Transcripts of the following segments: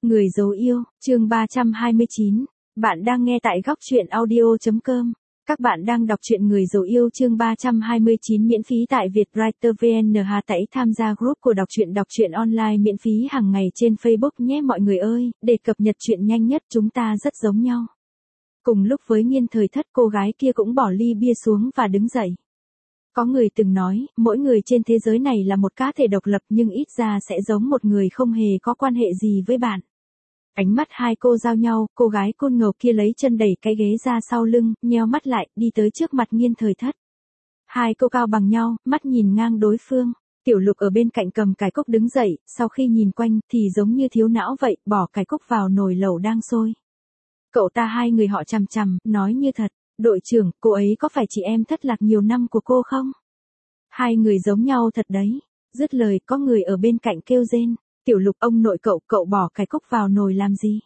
Người dấu yêu, chương 329. Bạn đang nghe tại góc truyện audio.com. Các bạn đang đọc truyện Người dấu yêu chương 329 miễn phí tại Vietwriter VN. Hãy tham gia group của đọc truyện online miễn phí hàng ngày trên Facebook nhé mọi người ơi, để cập nhật chuyện nhanh nhất. Chúng ta rất giống nhau. Cùng lúc với Nghiên Thời Thất, cô gái kia cũng bỏ ly bia xuống và đứng dậy. Có người từng nói, mỗi người trên thế giới này là một cá thể độc lập nhưng ít ra sẽ giống một người không hề có quan hệ gì với bạn. Ánh mắt hai cô giao nhau, cô gái côn ngầu kia lấy chân đẩy cái ghế ra sau lưng, nheo mắt lại, đi tới trước mặt Nghiên Thời Thất. Hai cô cao bằng nhau, mắt nhìn ngang đối phương. Tiểu Lục ở bên cạnh cầm cải cúc đứng dậy, sau khi nhìn quanh thì giống như thiếu não vậy, bỏ cải cúc vào nồi lẩu đang sôi. Cậu ta hai người họ chằm chằm, nói như thật. Đội trưởng, cô ấy có phải chị em thất lạc nhiều năm của cô không? Hai người giống nhau thật đấy. Dứt lời, có người ở bên cạnh kêu rên. Tiểu Lục, ông nội cậu bỏ cải cúc vào nồi làm gì?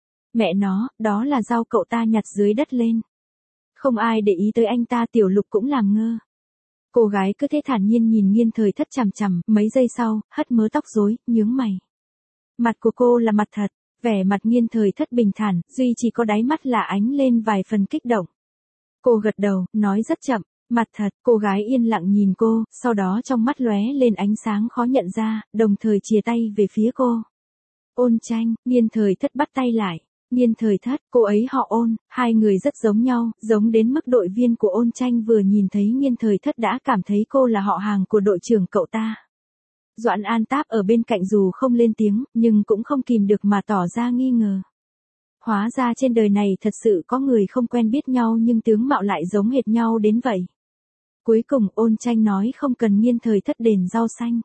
Mẹ nó, đó là rau cậu ta nhặt dưới đất lên. Không ai để ý tới anh ta. Tiểu Lục cũng làm ngơ. Cô gái cứ thế thản nhiên nhìn Nghiên Thời Thất chằm chằm, mấy giây sau, hất mớ tóc rối, nhướng mày. Mặt của cô là mặt thật, vẻ mặt Nghiên Thời Thất bình thản, duy chỉ có đáy mắt là ánh lên vài phần kích động. Cô gật đầu, nói rất chậm, mặt thật. Cô gái yên lặng nhìn cô, sau đó trong mắt lóe lên ánh sáng khó nhận ra, đồng thời chìa tay về phía cô. Ôn Tranh. Nghiên Thời Thất bắt tay lại. Nghiên Thời Thất, cô ấy họ Ôn, hai người rất giống nhau, giống đến mức đội viên của Ôn Tranh vừa nhìn thấy Nghiên Thời Thất đã cảm thấy cô là họ hàng của đội trưởng cậu ta. Doãn An Táp ở bên cạnh dù không lên tiếng, nhưng cũng không kìm được mà tỏ ra nghi ngờ. Hóa ra trên đời này thật sự có người không quen biết nhau nhưng tướng mạo lại giống hệt nhau đến vậy. Cuối cùng Ôn Tranh nói không cần Nghiên Thời Thất đền rau xanh.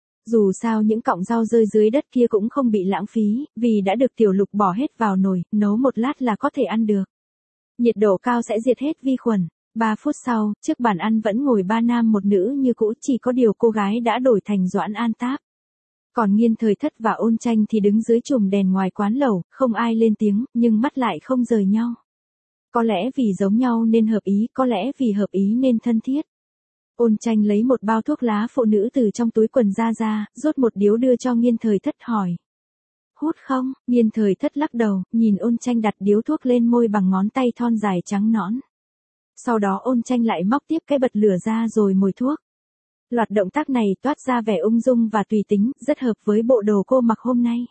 Dù sao những cọng rau rơi dưới đất kia cũng không bị lãng phí, vì đã được Tiểu Lục bỏ hết vào nồi, nấu một lát là có thể ăn được. Nhiệt độ cao sẽ diệt hết vi khuẩn. 3 phút sau, trước bàn ăn vẫn ngồi ba nam một nữ như cũ, chỉ có điều cô gái đã đổi thành Doãn An Táp. Còn Nghiên Thời Thất và Ôn Tranh thì đứng dưới chùm đèn ngoài quán lẩu, không ai lên tiếng, nhưng mắt lại không rời nhau. Có lẽ vì giống nhau nên hợp ý, có lẽ vì hợp ý nên thân thiết. Ôn Tranh lấy một bao thuốc lá phụ nữ từ trong túi quần ra, rút một điếu đưa cho Nghiên Thời Thất hỏi. Hút không? Nghiên Thời Thất lắc đầu, nhìn Ôn Tranh đặt điếu thuốc lên môi bằng ngón tay thon dài trắng nõn. Sau đó Ôn Tranh lại móc tiếp cái bật lửa ra rồi mồi thuốc. Loạt động tác này toát ra vẻ ung dung và tùy tính, rất hợp với bộ đồ cô mặc hôm nay.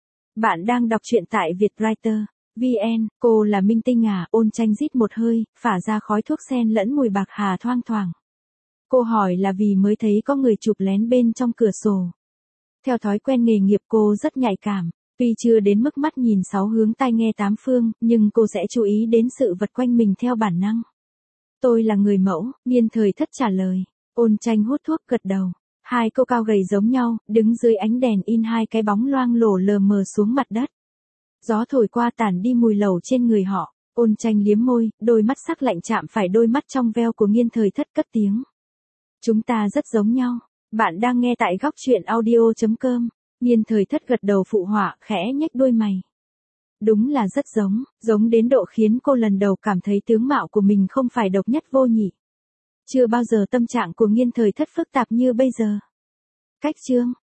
Bạn đang đọc truyện tại Vietwriter VN. Cô là minh tinh à? Ôn Tranh rít một hơi, phả ra khói thuốc xen lẫn mùi bạc hà thoang thoảng. Cô hỏi là vì mới thấy có người chụp lén bên trong cửa sổ. Theo thói quen nghề nghiệp cô rất nhạy cảm, tuy chưa đến mức mắt nhìn sáu hướng tai nghe tám phương, nhưng cô sẽ chú ý đến sự vật quanh mình theo bản năng. Tôi là người mẫu, Nghiên Thời Thất trả lời. Ôn Tranh hút thuốc gật đầu. Hai cô cao gầy giống nhau, đứng dưới ánh đèn in hai cái bóng loang lổ lờ mờ xuống mặt đất. Gió thổi qua tản đi mùi lẩu trên người họ. Ôn Tranh liếm môi, đôi mắt sắc lạnh chạm phải đôi mắt trong veo của Nghiên Thời Thất, cất tiếng. Chúng ta rất giống nhau. Bạn đang nghe tại góc truyện audio.com. Nghiên Thời Thất gật đầu phụ họa, khẽ nhếch đôi mày. Đúng là rất giống đến độ khiến cô lần đầu cảm thấy tướng mạo của mình không phải độc nhất vô nhị. Chưa bao giờ tâm trạng của Nghiên Thời Thất phức tạp như bây giờ. Cách chương.